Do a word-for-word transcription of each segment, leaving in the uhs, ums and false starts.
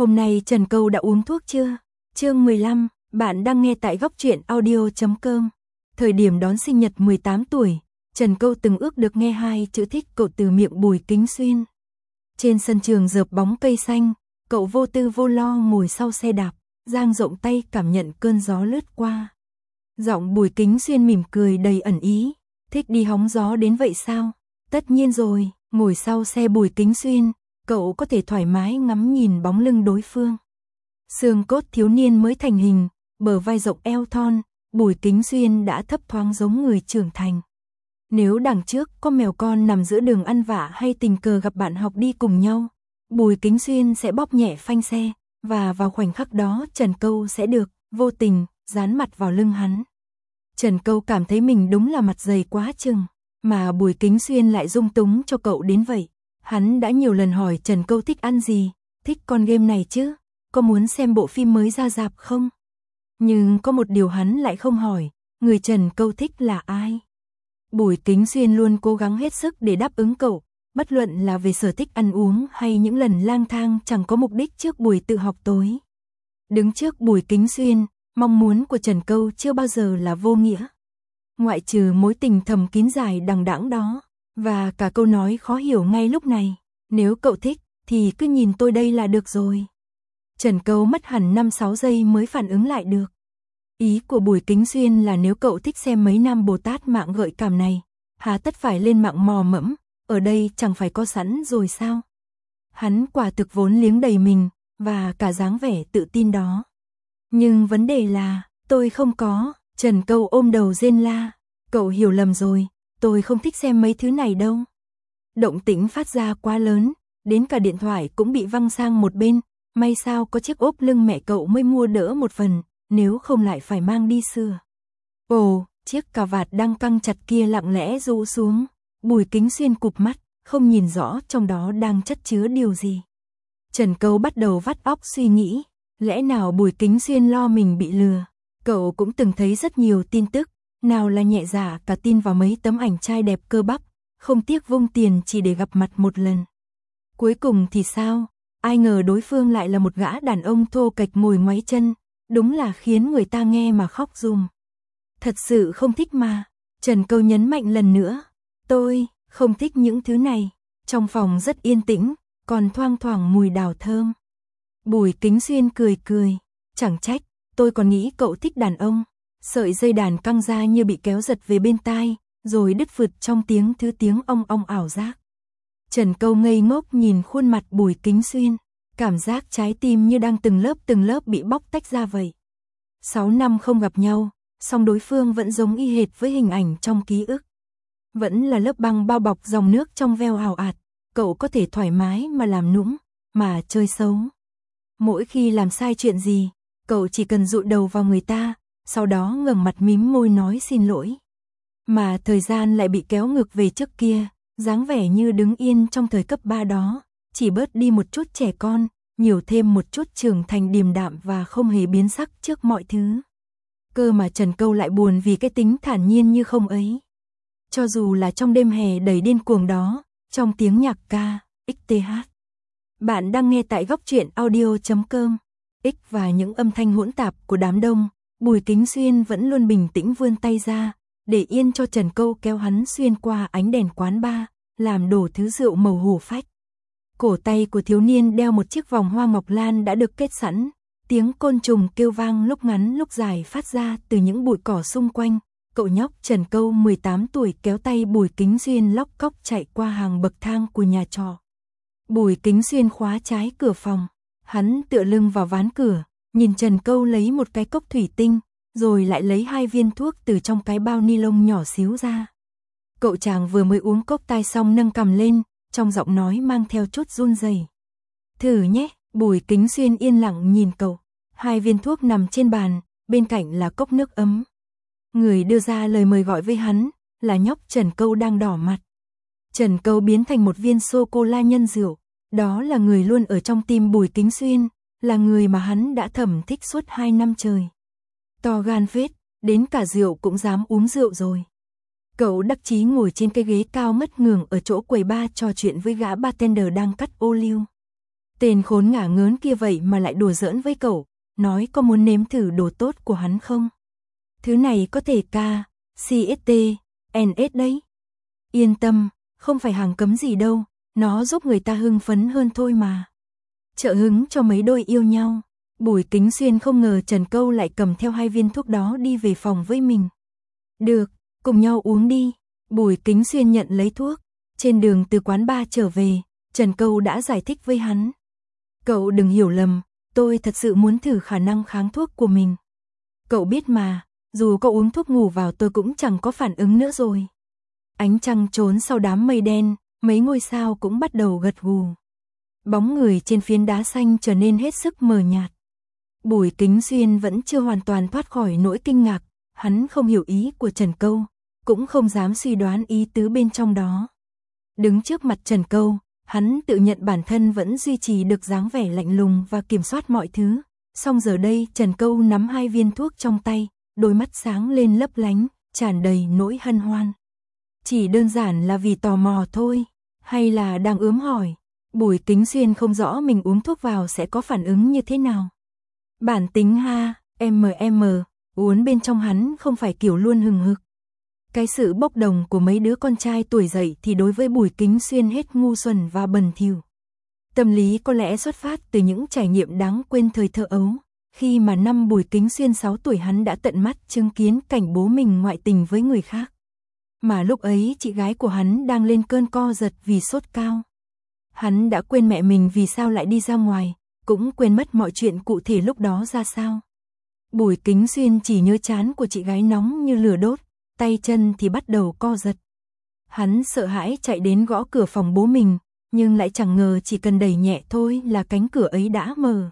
Hôm nay Trần Câu đã uống thuốc chưa? Chương mười lăm, bạn đang nghe tại góc truyện audio chấm com. Thời điểm đón sinh nhật mười tám tuổi, Trần Câu từng ước được nghe hai chữ thích cậu từ miệng Bùi Kính Xuyên. Trên sân trường rợp bóng cây xanh, cậu vô tư vô lo ngồi sau xe đạp, dang rộng tay cảm nhận cơn gió lướt qua. Giọng Bùi Kính Xuyên mỉm cười đầy ẩn ý, thích đi hóng gió đến vậy sao? Tất nhiên rồi, ngồi sau xe Bùi Kính Xuyên, cậu có thể thoải mái ngắm nhìn bóng lưng đối phương. Xương cốt thiếu niên mới thành hình, bờ vai rộng eo thon, Bùi Kính Xuyên đã thấp thoáng giống người trưởng thành. Nếu đằng trước có mèo con nằm giữa đường ăn vạ hay tình cờ gặp bạn học đi cùng nhau, Bùi Kính Xuyên sẽ bóp nhẹ phanh xe, và vào khoảnh khắc đó Trần Câu sẽ được, vô tình, dán mặt vào lưng hắn. Trần Câu cảm thấy mình đúng là mặt dày quá chừng, mà Bùi Kính Xuyên lại dung túng cho cậu đến vậy. Hắn đã nhiều lần hỏi Trần Câu thích ăn gì, thích con game này chứ, có muốn xem bộ phim mới ra rạp không? Nhưng có một điều hắn lại không hỏi, người Trần Câu thích là ai? Bùi Kính Xuyên luôn cố gắng hết sức để đáp ứng cậu, bất luận là về sở thích ăn uống hay những lần lang thang chẳng có mục đích trước buổi tự học tối. Đứng trước Bùi Kính Xuyên, mong muốn của Trần Câu chưa bao giờ là vô nghĩa. Ngoại trừ mối tình thầm kín dài đằng đẵng đó, và cả câu nói khó hiểu ngay lúc này, nếu cậu thích, thì cứ nhìn tôi đây là được rồi. Trần Câu mất hẳn năm sáu giây mới phản ứng lại được. Ý của Bùi Kính Xuyên là nếu cậu thích xem mấy nam Bồ Tát mạng gợi cảm này, hà tất phải lên mạng mò mẫm, ở đây chẳng phải có sẵn rồi sao? Hắn quả thực vốn liếng đầy mình, và cả dáng vẻ tự tin đó. Nhưng vấn đề là, tôi không có, Trần Câu ôm đầu rên la, cậu hiểu lầm rồi, tôi không thích xem mấy thứ này đâu. Động tĩnh phát ra quá lớn, đến cả điện thoại cũng bị văng sang một bên, may sao có chiếc ốp lưng mẹ cậu mới mua đỡ một phần, nếu không lại phải mang đi sửa. Ồ, chiếc cà vạt đang căng chặt kia lặng lẽ rũ xuống, Bùi Kính Xuyên cụp mắt, không nhìn rõ trong đó đang chất chứa điều gì. Trần Câu bắt đầu vắt óc suy nghĩ, lẽ nào Bùi Kính Xuyên lo mình bị lừa? Cậu cũng từng thấy rất nhiều tin tức, nào là nhẹ dạ cả tin vào mấy tấm ảnh trai đẹp cơ bắp, không tiếc vung tiền chỉ để gặp mặt một lần. Cuối cùng thì sao? Ai ngờ đối phương lại là một gã đàn ông thô kệch ngồi ngoáy chân, đúng là khiến người ta nghe mà khóc rùm. Thật sự không thích mà. Trần Câu nhấn mạnh lần nữa, tôi không thích những thứ này. Trong phòng rất yên tĩnh, còn thoang thoảng mùi đào thơm. Bùi Kính Xuyên cười cười, chẳng trách, tôi còn nghĩ cậu thích đàn ông. Sợi dây đàn căng ra như bị kéo giật về bên tai, rồi đứt phượt trong tiếng thứ tiếng ong ong ảo giác. Trần Câu ngây ngốc nhìn khuôn mặt Bùi Kính Xuyên, cảm giác trái tim như đang từng lớp từng lớp bị bóc tách ra vậy. Sáu năm không gặp nhau, song đối phương vẫn giống y hệt với hình ảnh trong ký ức. Vẫn là lớp băng bao bọc dòng nước trong veo ảo ạt, cậu có thể thoải mái mà làm nũng, mà chơi xấu. Mỗi khi làm sai chuyện gì, cậu chỉ cần dụi đầu vào người ta, sau đó ngẩng mặt mím môi nói xin lỗi. Mà thời gian lại bị kéo ngược về trước kia, dáng vẻ như đứng yên trong thời cấp ba đó, chỉ bớt đi một chút trẻ con, nhiều thêm một chút trưởng thành điềm đạm và không hề biến sắc trước mọi thứ. Cơ mà Trần Câu lại buồn vì cái tính thản nhiên như không ấy. Cho dù là trong đêm hè đầy điên cuồng đó, trong tiếng nhạc ca, ích tê hát. Bạn đang nghe tại góc truyện audio chấm com. X và những âm thanh hỗn tạp của đám đông, Bùi Kính Xuyên vẫn luôn bình tĩnh vươn tay ra, để yên cho Trần Câu kéo hắn xuyên qua ánh đèn quán bar, làm đổ thứ rượu màu hổ phách. Cổ tay của thiếu niên đeo một chiếc vòng hoa ngọc lan đã được kết sẵn, tiếng côn trùng kêu vang lúc ngắn lúc dài phát ra từ những bụi cỏ xung quanh. Cậu nhóc Trần Câu mười tám tuổi kéo tay Bùi Kính Xuyên lóc cóc chạy qua hàng bậc thang của nhà trọ. Bùi Kính Xuyên khóa trái cửa phòng, hắn tựa lưng vào ván cửa, nhìn Trần Câu lấy một cái cốc thủy tinh, rồi lại lấy hai viên thuốc từ trong cái bao ni lông nhỏ xíu ra. Cậu chàng vừa mới uống cốc tai xong nâng cằm lên, trong giọng nói mang theo chút run rẩy. Thử nhé, Bùi Kính Xuyên yên lặng nhìn cậu. Hai viên thuốc nằm trên bàn, bên cạnh là cốc nước ấm. Người đưa ra lời mời gọi với hắn, là nhóc Trần Câu đang đỏ mặt. Trần Câu biến thành một viên sô-cô-la nhân rượu, đó là người luôn ở trong tim Bùi Kính Xuyên, là người mà hắn đã thầm thích suốt hai năm trời. To gan phết, đến cả rượu cũng dám uống rượu rồi. Cậu đắc chí ngồi trên cái ghế cao mất ngường ở chỗ quầy bar trò chuyện với gã bartender đang cắt ô liu. Tên khốn ngả ngớn kia vậy mà lại đùa giỡn với cậu, nói có muốn nếm thử đồ tốt của hắn không? Thứ này có thể K, C S T, N S đấy. Yên tâm, không phải hàng cấm gì đâu, nó giúp người ta hưng phấn hơn thôi mà. Trợ hứng cho mấy đôi yêu nhau. Bùi Kính Xuyên không ngờ Trần Câu lại cầm theo hai viên thuốc đó đi về phòng với mình. Được, cùng nhau uống đi. Bùi Kính Xuyên nhận lấy thuốc. Trên đường từ quán bar trở về, Trần Câu đã giải thích với hắn. Cậu đừng hiểu lầm, tôi thật sự muốn thử khả năng kháng thuốc của mình. Cậu biết mà, dù cậu uống thuốc ngủ vào tôi cũng chẳng có phản ứng nữa rồi. Ánh trăng trốn sau đám mây đen, mấy ngôi sao cũng bắt đầu gật gù. Bóng người trên phiến đá xanh trở nên hết sức mờ nhạt. Bùi Kính Xuyên vẫn chưa hoàn toàn thoát khỏi nỗi kinh ngạc, hắn không hiểu ý của Trần Câu, cũng không dám suy đoán ý tứ bên trong đó. Đứng trước mặt Trần Câu, hắn tự nhận bản thân vẫn duy trì được dáng vẻ lạnh lùng và kiểm soát mọi thứ. Song giờ đây Trần Câu nắm hai viên thuốc trong tay, đôi mắt sáng lên lấp lánh, tràn đầy nỗi hân hoan. Chỉ đơn giản là vì tò mò thôi, hay là đang ướm hỏi. Bùi Kính Xuyên không rõ mình uống thuốc vào sẽ có phản ứng như thế nào. Bản tính ha, em em, uốn bên trong hắn không phải kiểu luôn hừng hực. Cái sự bốc đồng của mấy đứa con trai tuổi dậy thì đối với Bùi Kính Xuyên hết ngu xuẩn và bần thỉu. Tâm lý có lẽ xuất phát từ những trải nghiệm đáng quên thời thơ ấu, khi mà năm Bùi Kính Xuyên sáu tuổi hắn đã tận mắt chứng kiến cảnh bố mình ngoại tình với người khác. Mà lúc ấy chị gái của hắn đang lên cơn co giật vì sốt cao. Hắn đã quên mẹ mình vì sao lại đi ra ngoài, cũng quên mất mọi chuyện cụ thể lúc đó ra sao. Bùi Kính Xuyên chỉ nhớ trán của chị gái nóng như lửa đốt, tay chân thì bắt đầu co giật. Hắn sợ hãi chạy đến gõ cửa phòng bố mình, nhưng lại chẳng ngờ chỉ cần đẩy nhẹ thôi là cánh cửa ấy đã mở.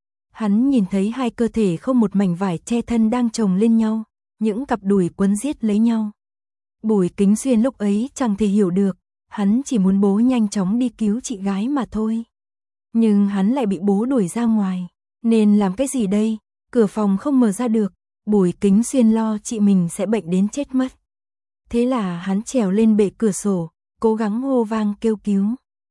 Hắn nhìn thấy hai cơ thể không một mảnh vải che thân đang chồng lên nhau, những cặp đùi quấn giết lấy nhau. Bùi Kính Xuyên lúc ấy chẳng thể hiểu được, hắn chỉ muốn bố nhanh chóng đi cứu chị gái mà thôi. Nhưng hắn lại bị bố đuổi ra ngoài, nên làm cái gì đây, cửa phòng không mở ra được, Bùi Kính Xuyên lo chị mình sẽ bệnh đến chết mất. Thế là hắn trèo lên bệ cửa sổ, cố gắng hô vang kêu cứu.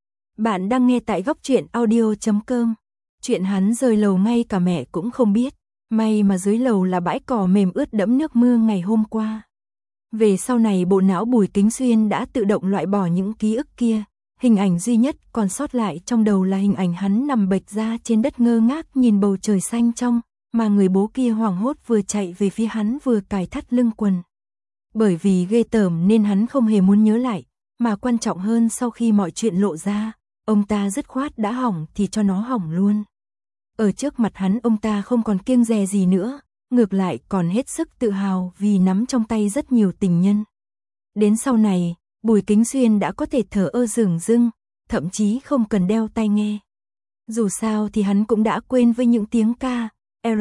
Bạn đang nghe tại góc truyện audio chấm com. Chuyện hắn rơi lầu ngay cả mẹ cũng không biết, may mà dưới lầu là bãi cỏ mềm ướt đẫm nước mưa ngày hôm qua. Về sau này bộ não Bùi Kính Xuyên đã tự động loại bỏ những ký ức kia, hình ảnh duy nhất còn sót lại trong đầu là hình ảnh hắn nằm bệt ra trên đất ngơ ngác nhìn bầu trời xanh trong, mà người bố kia hoảng hốt vừa chạy về phía hắn vừa cài thắt lưng quần. Bởi vì ghê tởm nên hắn không hề muốn nhớ lại, mà quan trọng hơn sau khi mọi chuyện lộ ra, ông ta dứt khoát đã hỏng thì cho nó hỏng luôn. Ở trước mặt hắn ông ta không còn kiêng dè gì nữa, ngược lại còn hết sức tự hào vì nắm trong tay rất nhiều tình nhân. Đến sau này, Bùi Kính Xuyên đã có thể thở ơ dửng dưng, thậm chí không cần đeo tai nghe. Dù sao thì hắn cũng đã quên với những tiếng K, R,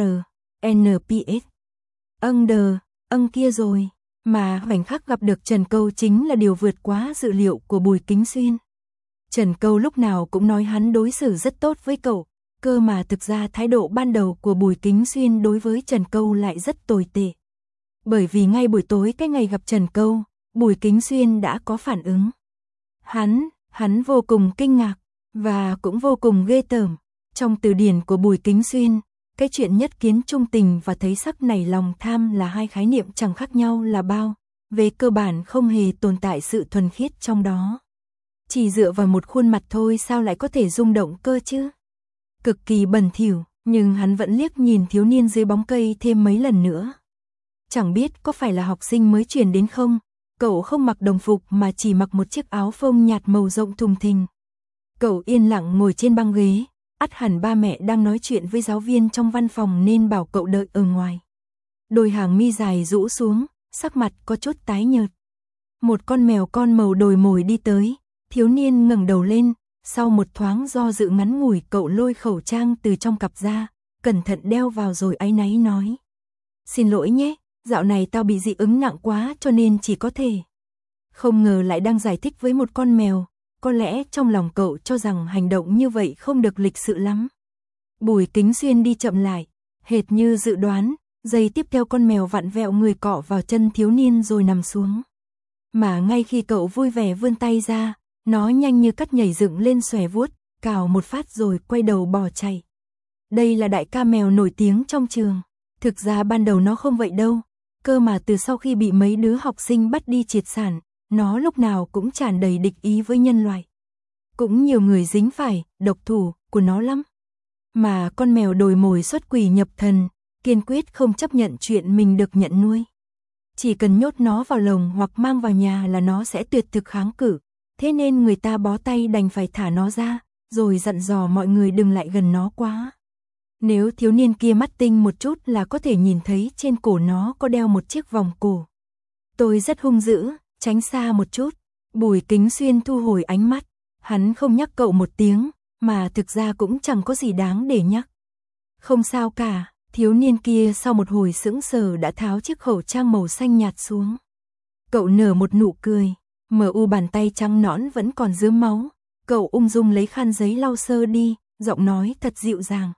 N P S, âng đờ, âng kia rồi. Mà khoảnh khắc gặp được Trần Câu chính là điều vượt quá dự liệu của Bùi Kính Xuyên. Trần Câu lúc nào cũng nói hắn đối xử rất tốt với cậu, cơ mà thực ra thái độ ban đầu của Bùi Kính Xuyên đối với Trần Câu lại rất tồi tệ. Bởi vì ngay buổi tối cái ngày gặp Trần Câu, Bùi Kính Xuyên đã có phản ứng. Hắn, hắn vô cùng kinh ngạc, và cũng vô cùng ghê tởm. Trong từ điển của Bùi Kính Xuyên, cái chuyện nhất kiến trung tình và thấy sắc nảy lòng tham là hai khái niệm chẳng khác nhau là bao, về cơ bản không hề tồn tại sự thuần khiết trong đó. Chỉ dựa vào một khuôn mặt thôi sao lại có thể rung động cơ chứ? Cực kỳ bẩn thỉu, nhưng hắn vẫn liếc nhìn thiếu niên dưới bóng cây thêm mấy lần nữa. Chẳng biết có phải là học sinh mới chuyển đến không, cậu không mặc đồng phục mà chỉ mặc một chiếc áo phông nhạt màu rộng thùng thình. Cậu yên lặng ngồi trên băng ghế, ắt hẳn ba mẹ đang nói chuyện với giáo viên trong văn phòng nên bảo cậu đợi ở ngoài. Đôi hàng mi dài rũ xuống, sắc mặt có chút tái nhợt. Một con mèo con màu đồi mồi đi tới, thiếu niên ngẩng đầu lên, sau một thoáng do dự ngắn ngủi cậu lôi khẩu trang từ trong cặp ra, cẩn thận đeo vào rồi áy náy nói. Xin lỗi nhé, dạo này tao bị dị ứng nặng quá cho nên chỉ có thể. Không ngờ lại đang giải thích với một con mèo, có lẽ trong lòng cậu cho rằng hành động như vậy không được lịch sự lắm. Bùi Kính Xuyên đi chậm lại, hệt như dự đoán, giây tiếp theo con mèo vặn vẹo người cọ vào chân thiếu niên rồi nằm xuống. Mà ngay khi cậu vui vẻ vươn tay ra, nó nhanh như cắt nhảy dựng lên xòe vuốt, cào một phát rồi quay đầu bỏ chạy. Đây là đại ca mèo nổi tiếng trong trường. Thực ra ban đầu nó không vậy đâu, cơ mà từ sau khi bị mấy đứa học sinh bắt đi triệt sản, nó lúc nào cũng tràn đầy địch ý với nhân loại. Cũng nhiều người dính phải độc thủ của nó lắm. Mà con mèo đồi mồi xuất quỷ nhập thần, kiên quyết không chấp nhận chuyện mình được nhận nuôi. Chỉ cần nhốt nó vào lồng hoặc mang vào nhà là nó sẽ tuyệt thực kháng cự, thế nên người ta bó tay đành phải thả nó ra, rồi dặn dò mọi người đừng lại gần nó quá. Nếu thiếu niên kia mắt tinh một chút là có thể nhìn thấy trên cổ nó có đeo một chiếc vòng cổ. Tôi rất hung dữ, tránh xa một chút. Bùi Kính Xuyên thu hồi ánh mắt, hắn không nhắc cậu một tiếng, mà thực ra cũng chẳng có gì đáng để nhắc. Không sao cả, thiếu niên kia sau một hồi sững sờ đã tháo chiếc khẩu trang màu xanh nhạt xuống. Cậu nở một nụ cười, mờ u bàn tay trắng nõn vẫn còn rớm máu. Cậu ung dung lấy khăn giấy lau sơ đi, giọng nói thật dịu dàng.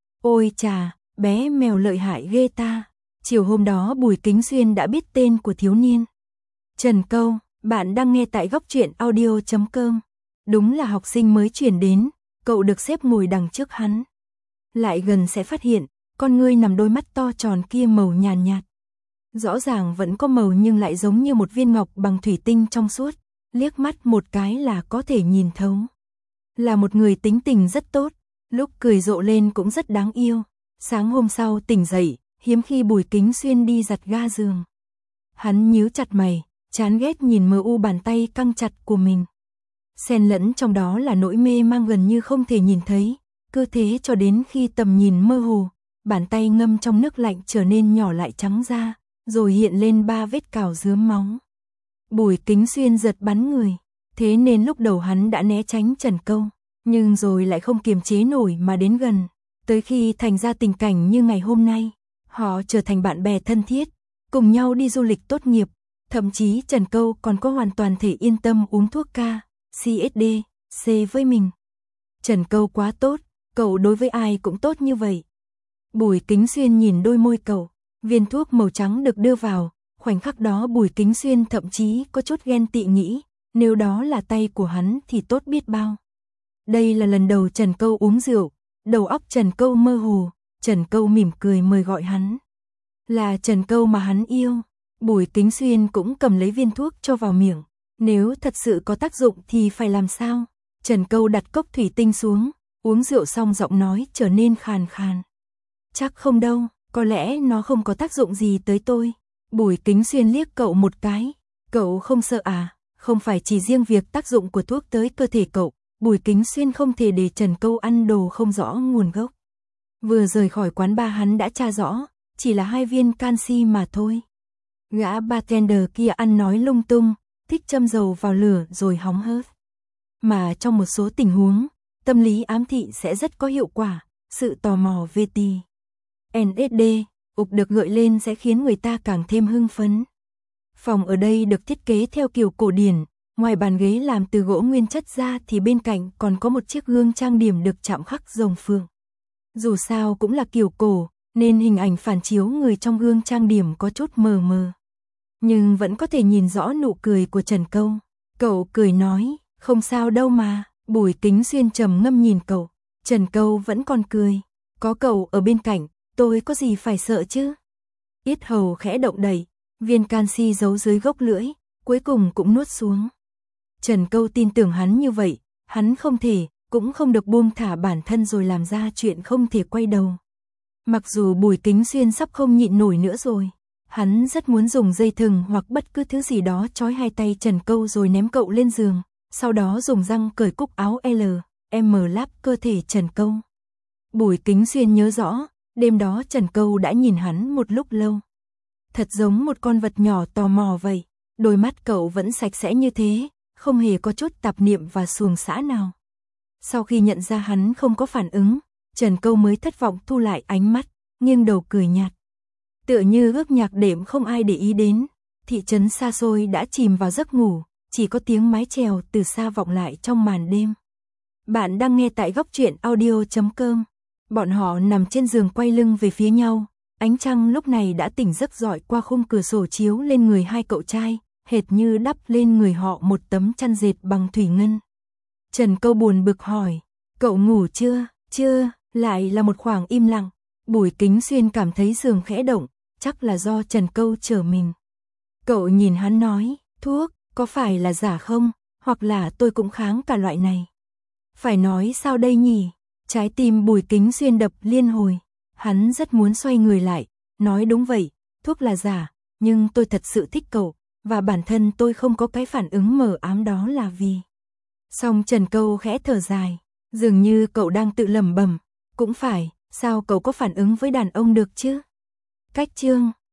Ôi chà, bé mèo lợi hại ghê ta. Chiều hôm đó Bùi Kính Xuyên đã biết tên của thiếu niên. Trần Câu, bạn đang nghe tại góc truyện audio chấm com. Đúng là học sinh mới chuyển đến, cậu được xếp ngồi đằng trước hắn. Lại gần sẽ phát hiện, con ngươi nằm đôi mắt to tròn kia màu nhàn nhạt, nhạt. Rõ ràng vẫn có màu nhưng lại giống như một viên ngọc bằng thủy tinh trong suốt, liếc mắt một cái là có thể nhìn thấu. Là một người tính tình rất tốt, lúc cười rộ lên cũng rất đáng yêu. Sáng hôm sau tỉnh dậy, hiếm khi Bùi Kính Xuyên đi giặt ga giường. Hắn nhíu chặt mày, chán ghét nhìn mờ u bàn tay căng chặt của mình. Xen lẫn trong đó là nỗi mê mang gần như không thể nhìn thấy, cứ thế cho đến khi tầm nhìn mơ hồ, bàn tay ngâm trong nước lạnh trở nên nhỏ lại trắng ra, rồi hiện lên ba vết cào rướm máu. Bùi Kính Xuyên giật bắn người, thế nên lúc đầu hắn đã né tránh Trần Câu, nhưng rồi lại không kiềm chế nổi mà đến gần, tới khi thành ra tình cảnh như ngày hôm nay, họ trở thành bạn bè thân thiết, cùng nhau đi du lịch tốt nghiệp, thậm chí Trần Câu còn có hoàn toàn thể yên tâm uống thuốc K, xê ét đê, C với mình. Trần Câu quá tốt, cậu đối với ai cũng tốt như vậy. Bùi Kính Xuyên nhìn đôi môi cậu, viên thuốc màu trắng được đưa vào, khoảnh khắc đó Bùi Kính Xuyên thậm chí có chút ghen tị nghĩ, nếu đó là tay của hắn thì tốt biết bao. Đây là lần đầu Trần Câu uống rượu, đầu óc Trần Câu mơ hồ, Trần Câu mỉm cười mời gọi hắn. Là Trần Câu mà hắn yêu, Bùi Kính Xuyên cũng cầm lấy viên thuốc cho vào miệng, nếu thật sự có tác dụng thì phải làm sao? Trần Câu đặt cốc thủy tinh xuống, uống rượu xong giọng nói trở nên khàn khàn. Chắc không đâu, có lẽ nó không có tác dụng gì tới tôi. Bùi Kính Xuyên liếc cậu một cái, cậu không sợ à? Không phải chỉ riêng việc tác dụng của thuốc tới cơ thể cậu, Bùi Kính Xuyên không thể để Trần Câu ăn đồ không rõ nguồn gốc. Vừa rời khỏi quán bar hắn đã tra rõ, chỉ là hai viên canxi mà thôi. Gã bartender kia ăn nói lung tung, thích châm dầu vào lửa rồi hóng hớt. Mà trong một số tình huống, tâm lý ám thị sẽ rất có hiệu quả, sự tò mò vê tê en ét đê, ục được gợi lên sẽ khiến người ta càng thêm hưng phấn. Phòng ở đây được thiết kế theo kiểu cổ điển, ngoài bàn ghế làm từ gỗ nguyên chất ra thì bên cạnh còn có một chiếc gương trang điểm được chạm khắc rồng phượng. Dù sao cũng là kiểu cổ, nên hình ảnh phản chiếu người trong gương trang điểm có chút mờ mờ. Nhưng vẫn có thể nhìn rõ nụ cười của Trần Câu. Cậu cười nói, không sao đâu mà. Bùi Kính Xuyên trầm ngâm nhìn cậu. Trần Câu vẫn còn cười. Có cậu ở bên cạnh, tôi có gì phải sợ chứ? Yết hầu khẽ động đậy, viên canxi giấu dưới gốc lưỡi, cuối cùng cũng nuốt xuống. Trần Câu tin tưởng hắn như vậy, hắn không thể, cũng không được buông thả bản thân rồi làm ra chuyện không thể quay đầu. Mặc dù Bùi Kính Xuyên sắp không nhịn nổi nữa rồi, hắn rất muốn dùng dây thừng hoặc bất cứ thứ gì đó trói hai tay Trần Câu rồi ném cậu lên giường, sau đó dùng răng cởi cúc áo L, M láp cơ thể Trần Câu. Bùi Kính Xuyên nhớ rõ, đêm đó Trần Câu đã nhìn hắn một lúc lâu. Thật giống một con vật nhỏ tò mò vậy, đôi mắt cậu vẫn sạch sẽ như thế, không hề có chút tạp niệm và xuồng xã nào. Sau khi nhận ra hắn không có phản ứng, Trần Câu mới thất vọng thu lại ánh mắt, nghiêng đầu cười nhạt. Tựa như ước nhạc đệm không ai để ý đến, thị trấn xa xôi đã chìm vào giấc ngủ, chỉ có tiếng mái chèo từ xa vọng lại trong màn đêm. Bạn đang nghe tại góc truyện audio chấm com. Bọn họ nằm trên giường quay lưng về phía nhau, ánh trăng lúc này đã tỉnh giấc rọi qua khung cửa sổ chiếu lên người hai cậu trai, hệt như đắp lên người họ một tấm chăn dệt bằng thủy ngân. Trần Câu buồn bực hỏi, Cậu ngủ chưa? Chưa, lại là một khoảng im lặng. Bùi Kính Xuyên cảm thấy giường khẽ động, chắc là do Trần Câu trở mình. Cậu nhìn hắn nói, thuốc, có phải là giả không? Hoặc là tôi cũng kháng cả loại này. Phải nói sao đây nhỉ? Trái tim Bùi Kính Xuyên đập liên hồi. Hắn rất muốn xoay người lại, nói đúng vậy, thuốc là giả, nhưng tôi thật sự thích cậu, và bản thân tôi không có cái phản ứng mờ ám đó là vì. Song Trần Câu khẽ thở dài, dường như cậu đang tự lẩm bẩm, cũng phải, sao cậu có phản ứng với đàn ông được chứ? Cách chương